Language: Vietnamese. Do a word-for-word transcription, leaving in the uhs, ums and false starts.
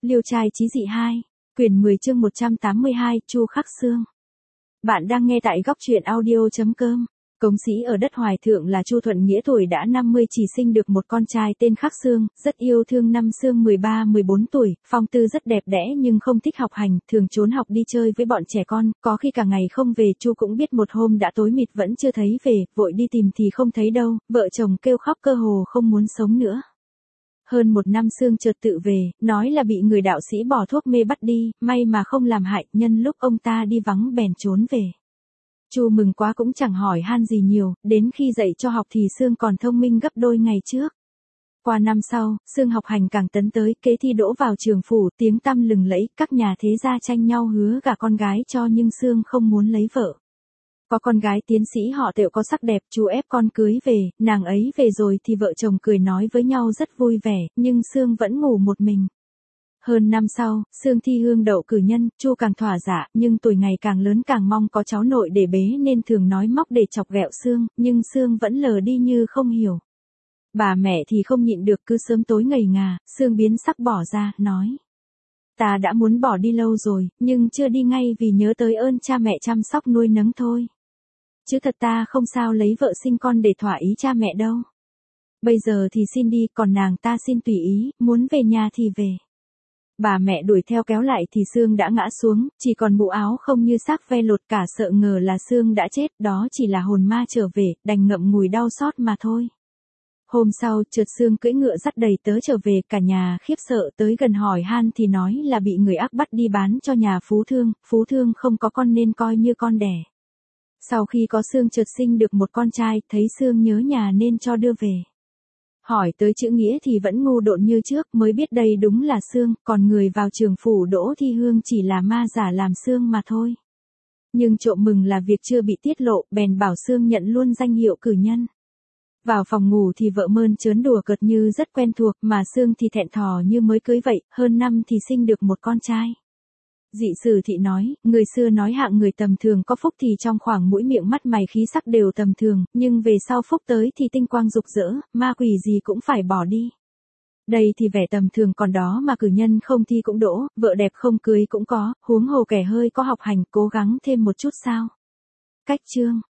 Liêu trai chí dị hai, quyển mười chương một trăm tám mươi hai, Chu Khắc Sương. Bạn đang nghe tại góc truyện audio chấm com. Cống sĩ ở đất Hoài Thượng là Chu Thuận Nghĩa tuổi đã năm mươi chỉ sinh được một con trai tên Khắc Sương, rất yêu thương năm Sương mười ba mười bốn tuổi, phong tư rất đẹp đẽ nhưng không thích học hành, thường trốn học đi chơi với bọn trẻ con, có khi cả ngày không về. Chu cũng biết một hôm đã tối mịt vẫn chưa thấy về, vội đi tìm thì không thấy đâu, vợ chồng kêu khóc cơ hồ không muốn sống nữa. Hơn một năm Sương chợt tự về, nói là bị người đạo sĩ bỏ thuốc mê bắt đi, may mà không làm hại, nhân lúc ông ta đi vắng bèn trốn về. Chu mừng quá cũng chẳng hỏi han gì nhiều, đến khi dạy cho học thì Sương còn thông minh gấp đôi ngày trước. Qua năm sau, Sương học hành càng tấn tới, kế thi đỗ vào trường phủ, tiếng tăm lừng lẫy, các nhà thế gia tranh nhau hứa gả con gái cho nhưng Sương không muốn lấy vợ. Có con gái tiến sĩ họ Tệu có sắc đẹp, chú ép con cưới về, nàng ấy về rồi thì vợ chồng cười nói với nhau rất vui vẻ, nhưng Sương vẫn ngủ một mình. Hơn năm sau, Sương thi hương đậu cử nhân, Chu càng thỏa dạ, nhưng tuổi ngày càng lớn càng mong có cháu nội để bế nên thường nói móc để chọc ghẹo Sương, nhưng Sương vẫn lờ đi như không hiểu. Bà mẹ thì không nhịn được, cứ sớm tối ngầy ngà, Sương biến sắc bỏ ra, nói. Ta đã muốn bỏ đi lâu rồi, nhưng chưa đi ngay vì nhớ tới ơn cha mẹ chăm sóc nuôi nấng thôi. Chứ thật ta không sao lấy vợ sinh con để thỏa ý cha mẹ đâu. Bây giờ thì xin đi, còn nàng ta xin tùy ý, muốn về nhà thì về. Bà mẹ đuổi theo kéo lại thì Sương đã ngã xuống, chỉ còn bộ áo không như xác ve lột cả, sợ ngờ là Sương đã chết, đó chỉ là hồn ma trở về, đành ngậm ngùi đau xót mà thôi. Hôm sau, chợt Sương cưỡi ngựa dắt đầy tớ trở về, cả nhà khiếp sợ, tới gần hỏi han thì nói là bị người ác bắt đi bán cho nhà phú thương, phú thương không có con nên coi như con đẻ. Sau khi có Sương chợt sinh được một con trai, thấy Sương nhớ nhà nên cho đưa về. Hỏi tới chữ nghĩa thì vẫn ngu độn như trước, mới biết đây đúng là Sương, còn người vào trường phủ đỗ thi hương chỉ là ma giả làm Sương mà thôi. Nhưng trộm mừng là việc chưa bị tiết lộ, bèn bảo Sương nhận luôn danh hiệu cử nhân. Vào phòng ngủ thì vợ mơn trớn đùa cợt như rất quen thuộc, mà Sương thì thẹn thò như mới cưới vậy, hơn năm thì sinh được một con trai. Dị Sử Thị nói, người xưa nói hạng người tầm thường có phúc thì trong khoảng mũi miệng mắt mày khí sắc đều tầm thường, nhưng về sau phúc tới thì tinh quang rực rỡ, ma quỷ gì cũng phải bỏ đi. Đây thì vẻ tầm thường còn đó mà cử nhân không thi cũng đỗ, vợ đẹp không cưới cũng có, huống hồ kẻ hơi có học hành cố gắng thêm một chút sao. Cách chương